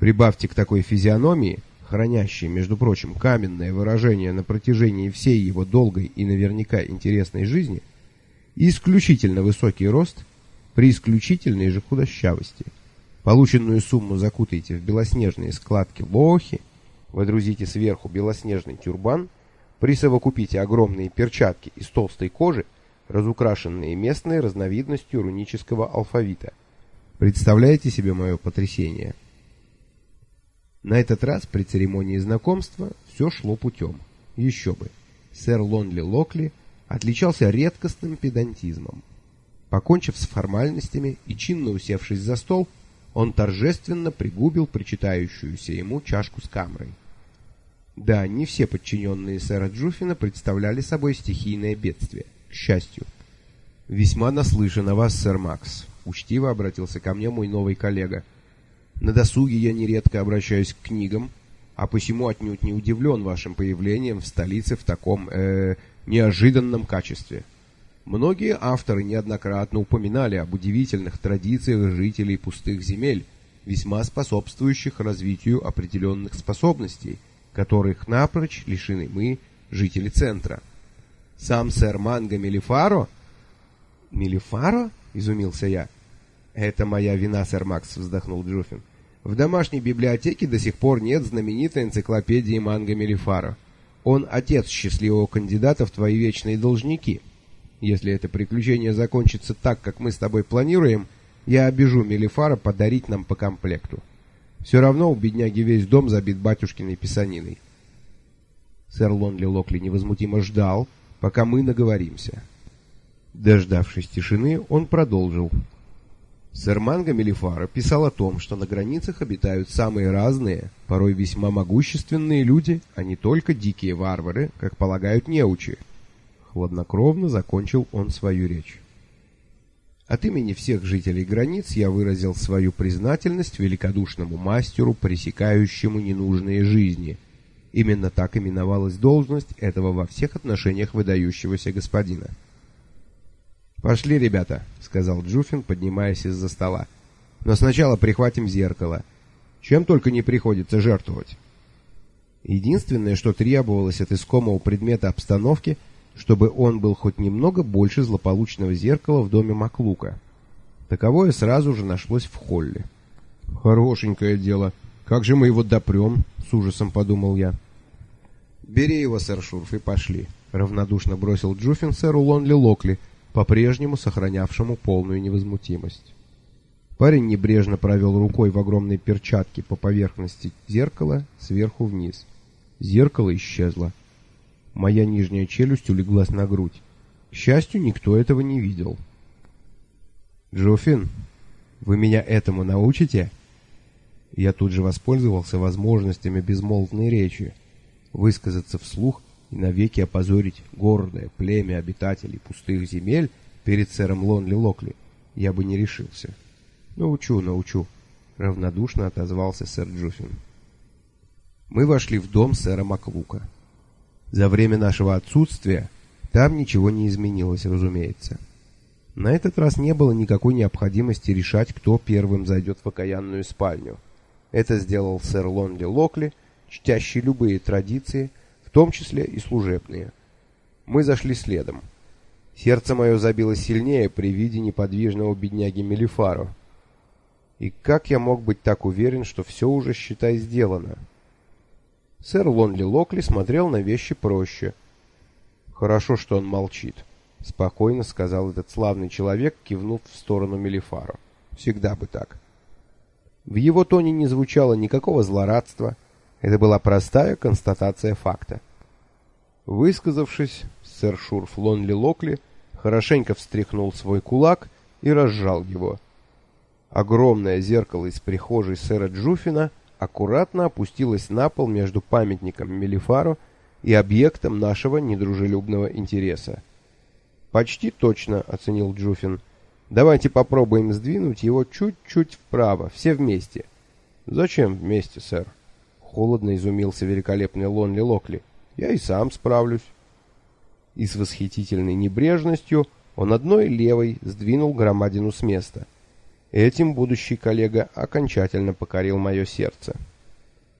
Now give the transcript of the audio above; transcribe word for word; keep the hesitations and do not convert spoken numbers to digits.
Прибавьте к такой физиономии, хранящей, между прочим, каменное выражение на протяжении всей его долгой и наверняка интересной жизни, исключительно высокий рост при исключительной же худощавости. Полученную сумму закутайте в белоснежные складки лохи, водрузите сверху белоснежный тюрбан, присовокупите огромные перчатки из толстой кожи, разукрашенные местной разновидностью рунического алфавита. Представляете себе мое потрясение? На этот раз при церемонии знакомства все шло путем. Еще бы. Сэр Лонли Локли отличался редкостным педантизмом. Покончив с формальностями и чинно усевшись за стол, он торжественно пригубил причитающуюся ему чашку с камрой. Да, не все подчиненные сэра Джуффина представляли собой стихийное бедствие, к счастью. «Весьма наслышан о вас, сэр Макс», — учтиво обратился ко мне мой новый коллега. «На досуге я нередко обращаюсь к книгам, а посему отнюдь не удивлен вашим появлением в столице в таком, э, неожиданном качестве. Многие авторы неоднократно упоминали об удивительных традициях жителей пустых земель, весьма способствующих развитию определенных способностей, которых напрочь лишены мы, жители центра. Сам сэр Манго Мелифаро...» «Мелифаро?» — изумился я. «Это моя вина, сэр Макс», — вздохнул Джуффин. «В домашней библиотеке до сих пор нет знаменитой энциклопедии Манго Мелифаро. Он отец счастливого кандидата в твои вечные должники. Если это приключение закончится так, как мы с тобой планируем, я обяжу Мелифаро подарить нам по комплекту. Все равно у бедняги весь дом забит батюшкиной писаниной». Сэр Лонли Локли невозмутимо ждал, пока мы наговоримся. Дождавшись тишины, он продолжил. Сэр Манго Мелифаро писал о том, что на границах обитают самые разные, порой весьма могущественные люди, а не только дикие варвары, как полагают неучи. Хладнокровно закончил он свою речь. От имени всех жителей границ я выразил свою признательность великодушному мастеру, пресекающему ненужные жизни. Именно так именовалась должность этого во всех отношениях выдающегося господина. «Пошли, ребята», — сказал Джуффин, поднимаясь из-за стола. «Но сначала прихватим зеркало. Чем только не приходится жертвовать». Единственное, что требовалось от искомого предмета обстановки, чтобы он был хоть немного больше злополучного зеркала в доме Маклука. Таковое сразу же нашлось в холле. «Хорошенькое дело. Как же мы его допрем?» — с ужасом подумал я. «Бери его, сэр Шурф, и пошли», — равнодушно бросил Джуффин сэру Лонли Локли, по-прежнему сохранявшему полную невозмутимость. Парень небрежно провел рукой в огромной перчатке по поверхности зеркала сверху вниз. Зеркало исчезло. Моя нижняя челюсть улеглась на грудь. К счастью, никто этого не видел. «Джуффин, вы меня этому научите?» Я тут же воспользовался возможностями безмолвной речи, высказаться вслух и навеки опозорить гордое племя обитателей пустых земель перед сэром Лонли Локли я бы не решился. «Научу, научу», — равнодушно отозвался сэр Джуффин. Мы вошли в дом сэра Маклука. За время нашего отсутствия там ничего не изменилось, разумеется. На этот раз не было никакой необходимости решать, кто первым зайдет в окаянную спальню. Это сделал сэр Лонли Локли, чтящий любые традиции, в том числе и служебные. Мы зашли следом. Сердце мое забилось сильнее при виде неподвижного бедняги Мелифаро. И как я мог быть так уверен, что все уже, считай, сделано? Сэр Лонли Локли смотрел на вещи проще. «Хорошо, что он молчит», — спокойно сказал этот славный человек, кивнув в сторону Мелифаро. «Всегда бы так». В его тоне не звучало никакого злорадства. Это была простая констатация факта. Высказавшись, сэр Шурф Лонли Локли хорошенько встряхнул свой кулак и разжал его. Огромное зеркало из прихожей сэра Джуффина аккуратно опустилось на пол между памятником Мелифаро и объектом нашего недружелюбного интереса. «Почти точно», — оценил Джуффин. «Давайте попробуем сдвинуть его чуть-чуть вправо, все вместе». «Зачем вместе, сэр?» — холодно изумился великолепный Лонли Локли. «Я и сам справлюсь». И с восхитительной небрежностью он одной левой сдвинул громадину с места. Этим будущий коллега окончательно покорил мое сердце.